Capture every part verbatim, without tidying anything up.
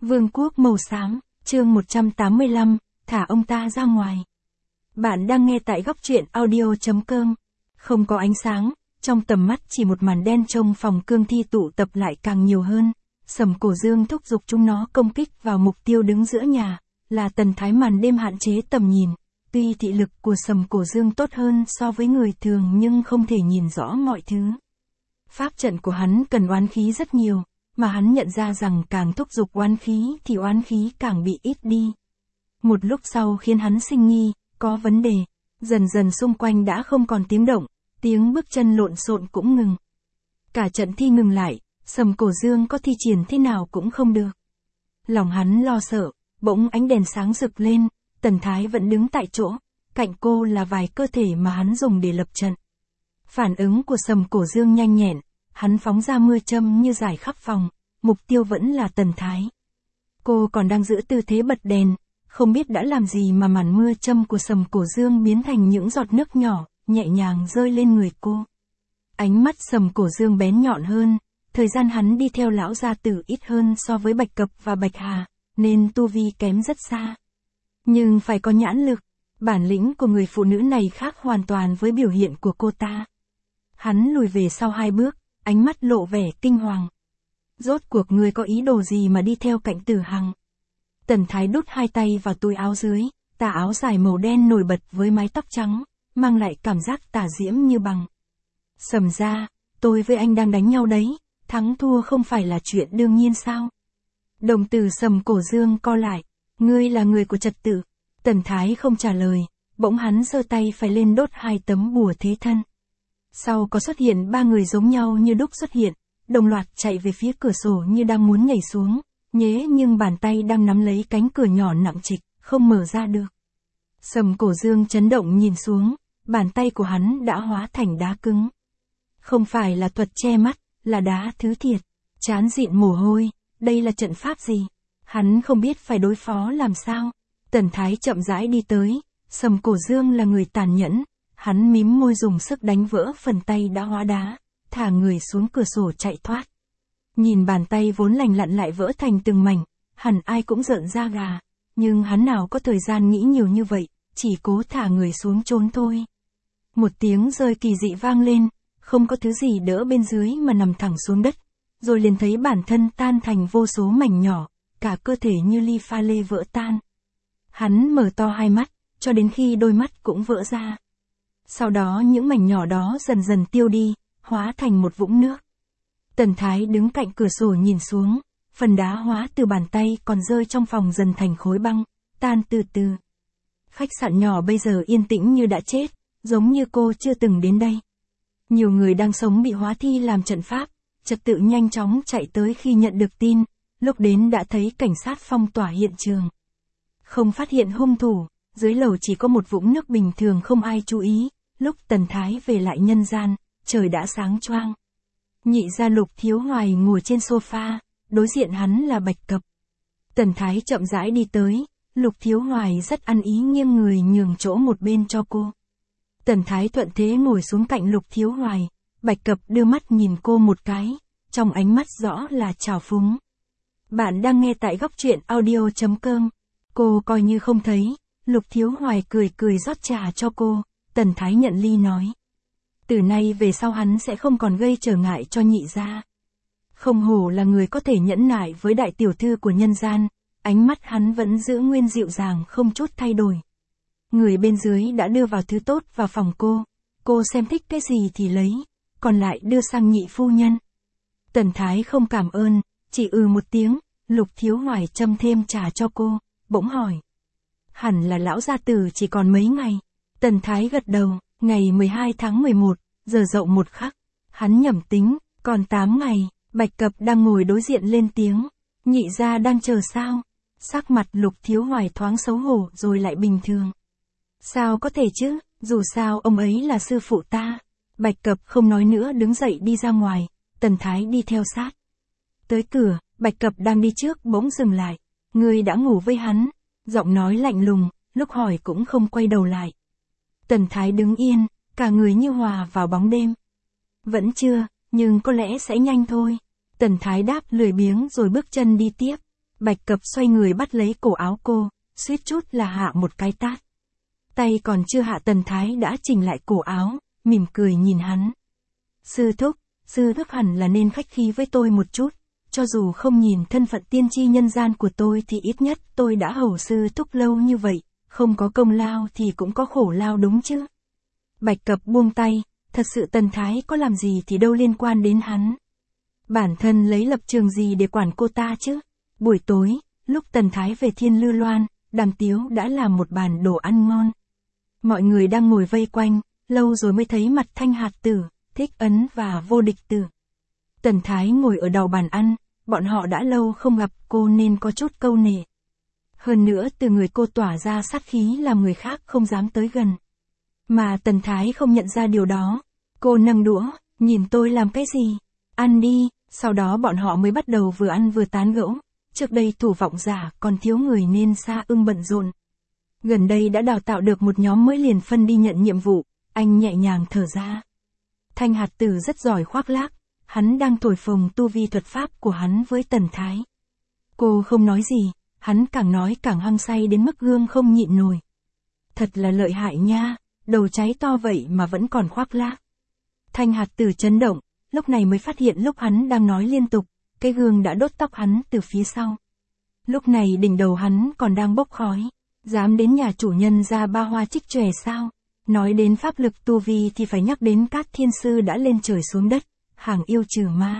Vương quốc màu xám, chương một trăm tám mươi lăm, thả ông ta ra ngoài. Bạn đang nghe tại góc truyện audio chấm com. Không có ánh sáng, trong tầm mắt chỉ một màn đen trong phòng cương thi tụ tập lại càng nhiều hơn. Sầm Cổ Dương thúc giục chúng nó công kích vào mục tiêu đứng giữa nhà, là Tần Thái. Màn đêm hạn chế tầm nhìn. Tuy thị lực của Sầm Cổ Dương tốt hơn so với người thường nhưng không thể nhìn rõ mọi thứ. Pháp trận của hắn cần oán khí rất nhiều, mà hắn nhận ra rằng càng thúc giục oán khí thì oán khí càng bị ít đi. Một lúc sau khiến hắn sinh nghi, có vấn đề. Dần dần xung quanh đã không còn tiếng động, tiếng bước chân lộn xộn cũng ngừng. Cả trận thi ngừng lại, Sầm Cổ Dương có thi triển thế nào cũng không được. Lòng hắn lo sợ, bỗng ánh đèn sáng rực lên, Tần Thái vẫn đứng tại chỗ, cạnh cô là vài cơ thể mà hắn dùng để lập trận. Phản ứng của Sầm Cổ Dương nhanh nhẹn, hắn phóng ra mưa châm như rải khắp phòng, mục tiêu vẫn là Tần Thái. Cô còn đang giữ tư thế bật đèn, không biết đã làm gì mà màn mưa châm của Sầm Cổ Dương biến thành những giọt nước nhỏ, nhẹ nhàng rơi lên người cô. Ánh mắt Sầm Cổ Dương bén nhọn hơn, thời gian hắn đi theo lão gia tử ít hơn so với Bạch Cập và Bạch Hà, nên tu vi kém rất xa. Nhưng phải có nhãn lực, bản lĩnh của người phụ nữ này khác hoàn toàn với biểu hiện của cô ta. Hắn lùi về sau hai bước, ánh mắt lộ vẻ kinh hoàng. Rốt cuộc ngươi có ý đồ gì mà đi theo cạnh Tử Hằng? Tần Thái đút hai tay vào túi áo dưới, tà áo dài màu đen nổi bật với mái tóc trắng, mang lại cảm giác tà diễm như bằng. Sầm ra, tôi với anh đang đánh nhau đấy, thắng thua không phải là chuyện đương nhiên sao? Đồng tử Sầm Cổ Dương co lại, ngươi là người của trật tự. Tần Thái không trả lời, bỗng hắn giơ tay phải lên đốt hai tấm bùa thế thân. Sau có xuất hiện ba người giống nhau như đúc xuất hiện, đồng loạt chạy về phía cửa sổ như đang muốn nhảy xuống, nhế nhưng bàn tay đang nắm lấy cánh cửa nhỏ nặng trịch, không mở ra được. Sầm Cổ Dương chấn động nhìn xuống, bàn tay của hắn đã hóa thành đá cứng. Không phải là thuật che mắt, là đá thứ thiệt, chán dịn mồ hôi, đây là trận pháp gì? Hắn không biết phải đối phó làm sao. Tần Thái chậm rãi đi tới, Sầm Cổ Dương là người tàn nhẫn, hắn mím môi dùng sức đánh vỡ phần tay đã hóa đá, thả người xuống cửa sổ chạy thoát. Nhìn bàn tay vốn lành lặn lại vỡ thành từng mảnh, hẳn ai cũng rợn da gà, nhưng hắn nào có thời gian nghĩ nhiều như vậy, chỉ cố thả người xuống trốn thôi. Một tiếng rơi kỳ dị vang lên, không có thứ gì đỡ bên dưới mà nằm thẳng xuống đất, rồi liền thấy bản thân tan thành vô số mảnh nhỏ, cả cơ thể như ly pha lê vỡ tan. Hắn mở to hai mắt, cho đến khi đôi mắt cũng vỡ ra. Sau đó những mảnh nhỏ đó dần dần tiêu đi, hóa thành một vũng nước. Tần Thái đứng cạnh cửa sổ nhìn xuống, phần đá hóa từ bàn tay còn rơi trong phòng dần thành khối băng, tan từ từ. Khách sạn nhỏ bây giờ yên tĩnh như đã chết, giống như cô chưa từng đến đây. Nhiều người đang sống bị hóa thi làm trận pháp, trật tự nhanh chóng chạy tới khi nhận được tin, lúc đến đã thấy cảnh sát phong tỏa hiện trường. Không phát hiện hung thủ, dưới lầu chỉ có một vũng nước bình thường không ai chú ý, lúc Tần Thái về lại nhân gian, trời đã sáng choang. Nhị gia Lục Thiếu Hoài ngồi trên sofa, đối diện hắn là Bạch Cập. Tần Thái chậm rãi đi tới, Lục Thiếu Hoài rất ăn ý nghiêng người nhường chỗ một bên cho cô. Tần Thái thuận thế ngồi xuống cạnh Lục Thiếu Hoài, Bạch Cập đưa mắt nhìn cô một cái, trong ánh mắt rõ là trào phúng. Bạn đang nghe tại góc truyện audio chấm com. Cô coi như không thấy, Lục Thiếu Hoài cười cười rót trà cho cô, Tần Thái nhận ly nói. Từ nay về sau hắn sẽ không còn gây trở ngại cho nhị gia. Không hổ là người có thể nhẫn nại với đại tiểu thư của nhân gian, ánh mắt hắn vẫn giữ nguyên dịu dàng không chút thay đổi. Người bên dưới đã đưa vào thứ tốt vào phòng cô, cô xem thích cái gì thì lấy, còn lại đưa sang nhị phu nhân. Tần Thái không cảm ơn, chỉ ừ một tiếng, Lục Thiếu Hoài châm thêm trà cho cô, bỗng hỏi. Hẳn là lão gia tử chỉ còn mấy ngày. Tần Thái gật đầu, ngày mười hai tháng mười một, giờ dậu một khắc. Hắn nhẩm tính, còn tám ngày. Bạch Cập đang ngồi đối diện lên tiếng. Nhị gia đang chờ sao? Sắc mặt Lục Thiếu Hoài thoáng xấu hổ rồi lại bình thường. Sao có thể chứ, dù sao ông ấy là sư phụ ta. Bạch Cập không nói nữa đứng dậy đi ra ngoài, Tần Thái đi theo sát. Tới cửa, Bạch Cập đang đi trước bỗng dừng lại. Ngươi đã ngủ với hắn? Giọng nói lạnh lùng, lúc hỏi cũng không quay đầu lại. Tần Thái đứng yên, cả người như hòa vào bóng đêm. Vẫn chưa, nhưng có lẽ sẽ nhanh thôi. Tần Thái đáp lười biếng rồi bước chân đi tiếp. Bạch Cập xoay người bắt lấy cổ áo cô, suýt chút là hạ một cái tát. Tay còn chưa hạ Tần Thái đã chỉnh lại cổ áo, mỉm cười nhìn hắn. Sư thúc, sư thúc hẳn là nên khách khí với tôi một chút, cho dù không nhìn thân phận tiên tri nhân gian của tôi thì ít nhất tôi đã hầu sư thúc lâu như vậy, không có công lao thì cũng có khổ lao đúng chứ. Bạch Cập buông tay, thật sự Tần Thái có làm gì thì đâu liên quan đến hắn. Bản thân lấy lập trường gì để quản cô ta chứ. Buổi tối, lúc Tần Thái về Thiên Lư Loan, Đàm Tiếu đã làm một bàn đồ ăn ngon. Mọi người đang ngồi vây quanh, lâu rồi mới thấy mặt Thanh Hạt Tử, Thích Ấn và Vô Địch Tử. Tần Thái ngồi ở đầu bàn ăn, bọn họ đã lâu không gặp cô nên có chút câu nệ. Hơn nữa từ người cô tỏa ra sát khí làm người khác không dám tới gần. Mà Tần Thái không nhận ra điều đó. Cô nâng đũa, nhìn tôi làm cái gì? Ăn đi, sau đó bọn họ mới bắt đầu vừa ăn vừa tán gẫu. Trước đây Thủ Vọng Giả còn thiếu người nên Sa Ưng bận rộn. Gần đây đã đào tạo được một nhóm mới liền phân đi nhận nhiệm vụ, anh nhẹ nhàng thở ra. Thanh Hạt Tử rất giỏi khoác lác, hắn đang thổi phồng tu vi thuật pháp của hắn với Tần Thái. Cô không nói gì, hắn càng nói càng hăng say đến mức gương không nhịn nổi. Thật là lợi hại nha, đầu cháy to vậy mà vẫn còn khoác lác. Thanh Hạt Tử chấn động, lúc này mới phát hiện lúc hắn đang nói liên tục, cái gương đã đốt tóc hắn từ phía sau. Lúc này đỉnh đầu hắn còn đang bốc khói, dám đến nhà chủ nhân ra ba hoa trích chòe sao? Nói đến pháp lực tu vi thì phải nhắc đến Cát Thiên Sư đã lên trời xuống đất, hàng yêu trừ ma.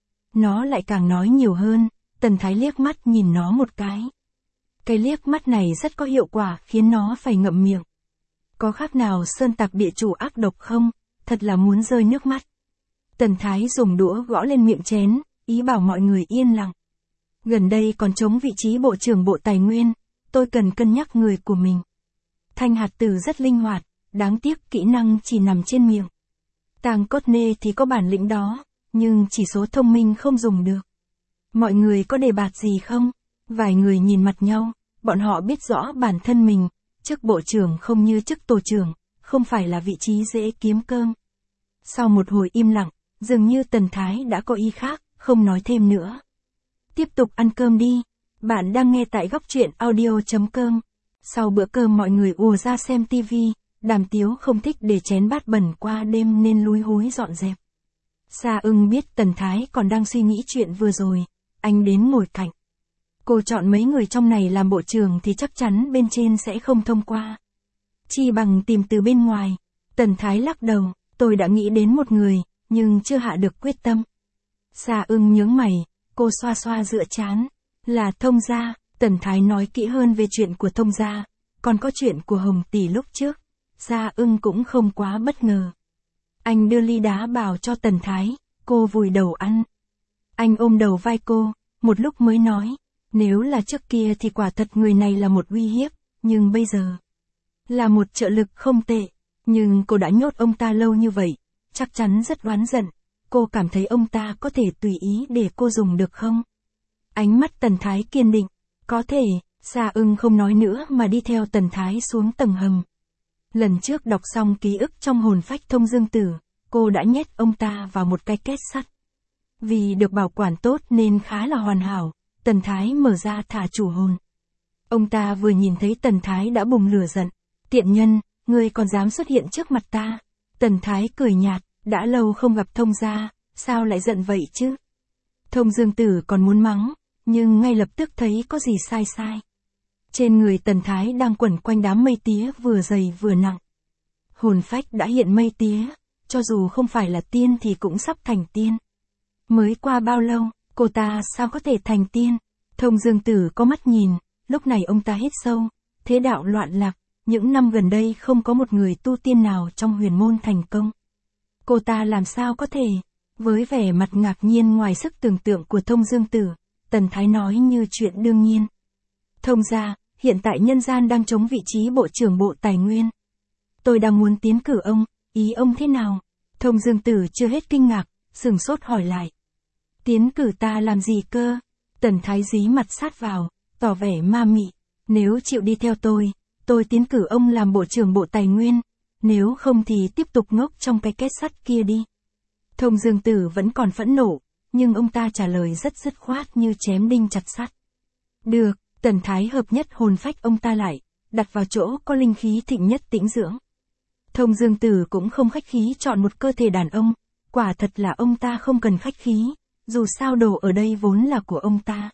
Nó lại càng nói nhiều hơn, Tần Thái liếc mắt nhìn nó một cái. Cái liếc mắt này rất có hiệu quả khiến nó phải ngậm miệng. Có khác nào sơn tặc địa chủ ác độc không? Thật là muốn rơi nước mắt. Tần Thái dùng đũa gõ lên miệng chén, ý bảo mọi người yên lặng. Gần đây còn trống vị trí Bộ trưởng Bộ Tài Nguyên, tôi cần cân nhắc người của mình. Thanh Hạt Tử rất linh hoạt, đáng tiếc kỹ năng chỉ nằm trên miệng. Tàng Cốt Nê thì có bản lĩnh đó, nhưng chỉ số thông minh không dùng được. Mọi người có đề bạt gì không? Vài người nhìn mặt nhau, bọn họ biết rõ bản thân mình, chức bộ trưởng không như chức tổ trưởng, không phải là vị trí dễ kiếm cơm. Sau một hồi im lặng, dường như Tần Thái đã có ý khác, không nói thêm nữa. Tiếp tục ăn cơm đi. Bạn đang nghe tại góc truyện audio chấm com. Sau bữa cơm mọi người ùa ra xem tivi, Đàm Tiếu không thích để chén bát bẩn qua đêm nên lúi húi dọn dẹp. Sa Ưng biết Tần Thái còn đang suy nghĩ chuyện vừa rồi, anh đến ngồi cạnh. Cô chọn mấy người trong này làm bộ trưởng thì chắc chắn bên trên sẽ không thông qua. Chi bằng tìm từ bên ngoài. Tần Thái lắc đầu, tôi đã nghĩ đến một người, nhưng chưa hạ được quyết tâm. Sa Ưng nhướng mày, cô xoa xoa dựa trán. Là Thông Gia. Tần Thái nói kỹ hơn về chuyện của Thông Gia, còn có chuyện của Hồng Tỷ lúc trước. Sa Ưng cũng không quá bất ngờ. Anh đưa ly đá bào cho Tần Thái, cô vùi đầu ăn. Anh ôm đầu vai cô, một lúc mới nói, nếu là trước kia thì quả thật người này là một uy hiếp, nhưng bây giờ là một trợ lực không tệ. Nhưng cô đã nhốt ông ta lâu như vậy, chắc chắn rất oán giận. Cô cảm thấy ông ta có thể tùy ý để cô dùng được không? Ánh mắt Tần Thái kiên định, có thể. Sa Ưng không nói nữa mà đi theo Tần Thái xuống tầng hầm. Lần trước đọc xong ký ức trong hồn phách Thông Dương Tử, cô đã nhét ông ta vào một cái két sắt. Vì được bảo quản tốt nên khá là hoàn hảo, Tần Thái mở ra thả chủ hồn. Ông ta vừa nhìn thấy Tần Thái đã bùng lửa giận. Tiện nhân, ngươi còn dám xuất hiện trước mặt ta. Tần Thái cười nhạt, đã lâu không gặp Thông Gia, sao lại giận vậy chứ? Thông Dương Tử còn muốn mắng, nhưng ngay lập tức thấy có gì sai sai. Trên người Tần Thái đang quẩn quanh đám mây tía vừa dày vừa nặng. Hồn phách đã hiện mây tía, cho dù không phải là tiên thì cũng sắp thành tiên. Mới qua bao lâu, cô ta sao có thể thành tiên? Thông Dương Tử có mắt nhìn, lúc này ông ta hít sâu, thế đạo loạn lạc, những năm gần đây không có một người tu tiên nào trong huyền môn thành công. Cô ta làm sao có thể? Với vẻ mặt ngạc nhiên ngoài sức tưởng tượng của Thông Dương Tử, Tần Thái nói như chuyện đương nhiên. Thông Gia, hiện tại nhân gian đang trống vị trí Bộ trưởng Bộ Tài Nguyên. Tôi đang muốn tiến cử ông, ý ông thế nào? Thông Dương Tử chưa hết kinh ngạc, sừng sốt hỏi lại. Tiến cử ta làm gì cơ? Tần Thái dí mặt sát vào, tỏ vẻ ma mị. Nếu chịu đi theo tôi, tôi tiến cử ông làm Bộ trưởng Bộ Tài Nguyên. Nếu không thì tiếp tục ngốc trong cái két sắt kia đi. Thông Dương Tử vẫn còn phẫn nộ, nhưng ông ta trả lời rất dứt khoát như chém đinh chặt sắt. Được, Tần Thái hợp nhất hồn phách ông ta lại, đặt vào chỗ có linh khí thịnh nhất tĩnh dưỡng. Thông Dương Tử cũng không khách khí chọn một cơ thể đàn ông, quả thật là ông ta không cần khách khí, dù sao đồ ở đây vốn là của ông ta.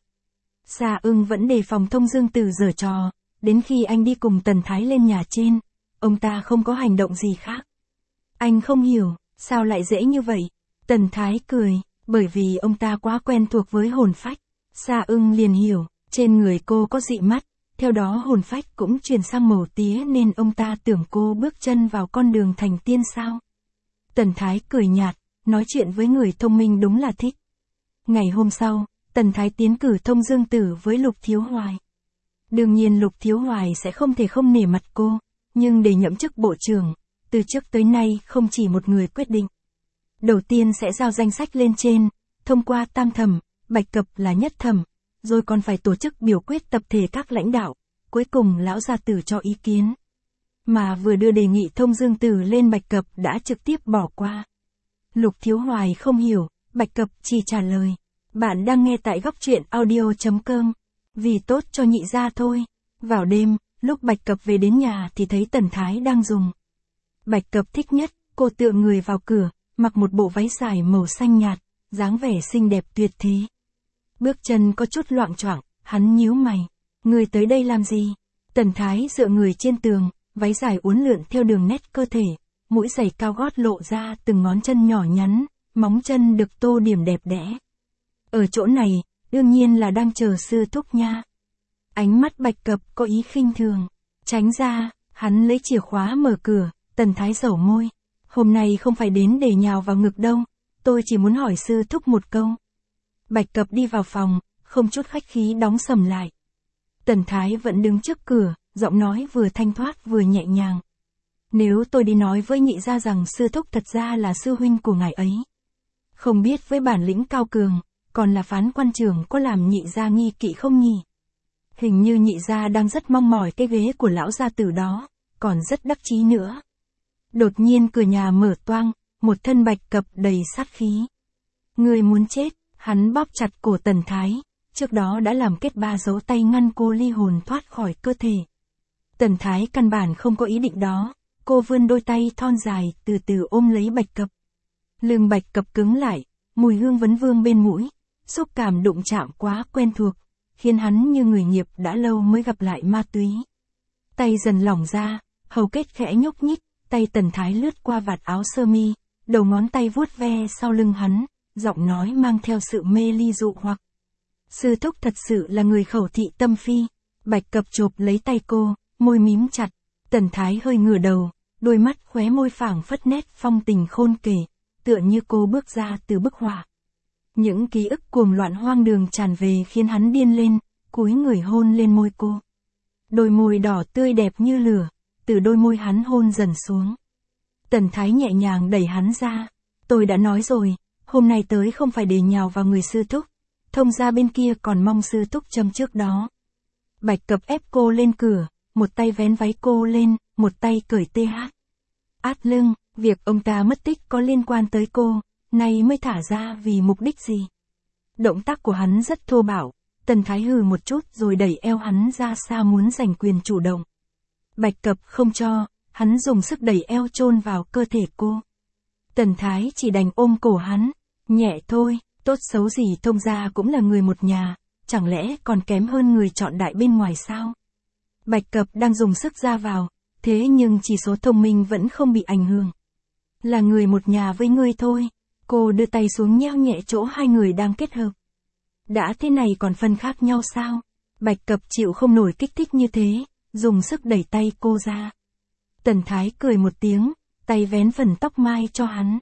Sa Ưng vẫn đề phòng Thông Dương Tử giở trò, đến khi anh đi cùng Tần Thái lên nhà trên, ông ta không có hành động gì khác. Anh không hiểu, sao lại dễ như vậy? Tần Thái cười, bởi vì ông ta quá quen thuộc với hồn phách. Sa Ưng liền hiểu, trên người cô có dị mắt, theo đó hồn phách cũng chuyển sang màu tía nên ông ta tưởng cô bước chân vào con đường thành tiên sao. Tần Thái cười nhạt, nói chuyện với người thông minh đúng là thích. Ngày hôm sau, Tần Thái tiến cử Thông Dương Tử với Lục Thiếu Hoài. Đương nhiên Lục Thiếu Hoài sẽ không thể không nể mặt cô, nhưng để nhậm chức bộ trưởng, từ trước tới nay không chỉ một người quyết định. Đầu tiên sẽ giao danh sách lên trên, thông qua tam thẩm, Bạch Cập là nhất thẩm, rồi còn phải tổ chức biểu quyết tập thể các lãnh đạo, cuối cùng lão gia tử cho ý kiến. Mà vừa đưa đề nghị Thông Dương Tử lên Bạch Cập đã trực tiếp bỏ qua. Lục Thiếu Hoài không hiểu, Bạch Cập chỉ trả lời, bạn đang nghe tại góc truyện audio chấm com, vì tốt cho nhị gia thôi. Vào đêm, lúc Bạch Cập về đến nhà thì thấy Tần Thái đang dùng. Bạch Cập thích nhất, cô tựa người vào cửa, mặc một bộ váy dài màu xanh nhạt, dáng vẻ xinh đẹp tuyệt thế. Bước chân có chút loạng choạng, hắn nhíu mày, người tới đây làm gì? Tần Thái dựa người trên tường, váy dài uốn lượn theo đường nét cơ thể, mũi giày cao gót lộ ra từng ngón chân nhỏ nhắn, móng chân được tô điểm đẹp đẽ. Ở chỗ này, đương nhiên là đang chờ sư thúc nha. Ánh mắt Bạch Cập có ý khinh thường, tránh ra, hắn lấy chìa khóa mở cửa. Tần Thái dẩu môi, hôm nay không phải đến để nhào vào ngực đâu, tôi chỉ muốn hỏi sư thúc một câu. Bạch Cập đi vào phòng, không chút khách khí đóng sầm lại. Tần Thái vẫn đứng trước cửa, giọng nói vừa thanh thoát vừa nhẹ nhàng. Nếu tôi đi nói với nhị gia rằng sư thúc thật ra là sư huynh của ngài ấy, không biết với bản lĩnh cao cường, còn là phán quan trưởng có làm nhị gia nghi kỵ không nhỉ? Hình như nhị gia đang rất mong mỏi cái ghế của lão gia tử đó, còn rất đắc chí nữa. Đột nhiên cửa nhà mở toang, một thân Bạch Cập đầy sát khí. Người muốn chết, hắn bóp chặt cổ Tần Thái, trước đó đã làm kết ba dấu tay ngăn cô ly hồn thoát khỏi cơ thể. Tần Thái căn bản không có ý định đó, cô vươn đôi tay thon dài từ từ ôm lấy Bạch Cập. Lưng Bạch Cập cứng lại, mùi hương vấn vương bên mũi, xúc cảm đụng chạm quá quen thuộc, khiến hắn như người nghiệp đã lâu mới gặp lại ma túy. Tay dần lỏng ra, hầu kết khẽ nhúc nhích. Tay Tần Thái lướt qua vạt áo sơ mi, đầu ngón tay vuốt ve sau lưng hắn, giọng nói mang theo sự mê ly dụ hoặc. Sư thúc thật sự là người khẩu thị tâm phi. Bạch Cập chộp lấy tay cô, môi mím chặt. Tần Thái hơi ngửa đầu, đôi mắt khóe môi phảng phất nét phong tình khôn kể, tựa như cô bước ra từ bức họa. Những ký ức cuồng loạn hoang đường tràn về khiến hắn điên lên, cúi người hôn lên môi cô. Đôi môi đỏ tươi đẹp như lửa. Từ đôi môi hắn hôn dần xuống. Tần Thái nhẹ nhàng đẩy hắn ra. Tôi đã nói rồi, hôm nay tới không phải để nhào vào người sư thúc. Thông gia bên kia còn mong sư thúc châm trước đó. Bạch Cập ép cô lên cửa, một tay vén váy cô lên, một tay cởi tê hát. Át lưng, việc ông ta mất tích có liên quan tới cô, nay mới thả ra vì mục đích gì? Động tác của hắn rất thô bạo, Tần Thái hừ một chút rồi đẩy eo hắn ra xa muốn giành quyền chủ động. Bạch Cập không cho, hắn dùng sức đẩy eo chôn vào cơ thể cô. Tần Thái chỉ đành ôm cổ hắn, nhẹ thôi, tốt xấu gì Thông gia cũng là người một nhà, chẳng lẽ còn kém hơn người chọn đại bên ngoài sao? Bạch Cập đang dùng sức ra vào, thế nhưng chỉ số thông minh vẫn không bị ảnh hưởng. Là người một nhà với ngươi thôi, cô đưa tay xuống nheo nhẹ chỗ hai người đang kết hợp. Đã thế này còn phân khác nhau sao? Bạch Cập chịu không nổi kích thích như thế, dùng sức đẩy tay cô ra. Tần Thái cười một tiếng, tay vén phần tóc mai cho hắn.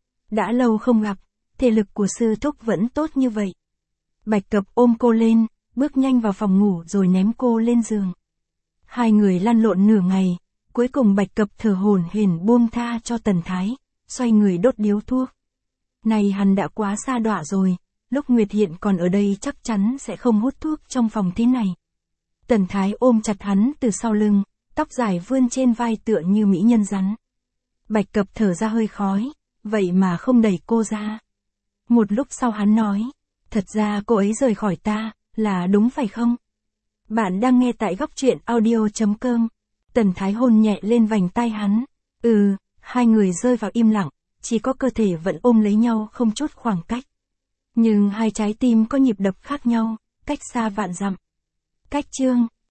Đã lâu không gặp, thể lực của sư thúc vẫn tốt như vậy. Bạch Cập ôm cô lên, bước nhanh vào phòng ngủ rồi ném cô lên giường. Hai người lăn lộn nửa ngày, cuối cùng Bạch Cập thở hổn hển buông tha cho Tần Thái, xoay người đốt điếu thuốc. Này hắn đã quá xa đọa rồi, lúc Nguyệt Hiện còn ở đây chắc chắn sẽ không hút thuốc trong phòng thế này. Tần Thái ôm chặt hắn từ sau lưng, tóc dài vươn trên vai tựa như mỹ nhân rắn. Bạch Cập thở ra hơi khói, vậy mà không đẩy cô ra. Một lúc sau hắn nói, thật ra cô ấy rời khỏi ta, là đúng phải không? Bạn đang nghe tại góc truyện audio.com. Tần Thái hôn nhẹ lên vành tai hắn. Ừ, hai người rơi vào im lặng, chỉ có cơ thể vẫn ôm lấy nhau không chút khoảng cách. Nhưng hai trái tim có nhịp đập khác nhau, cách xa vạn dặm. Cách chương,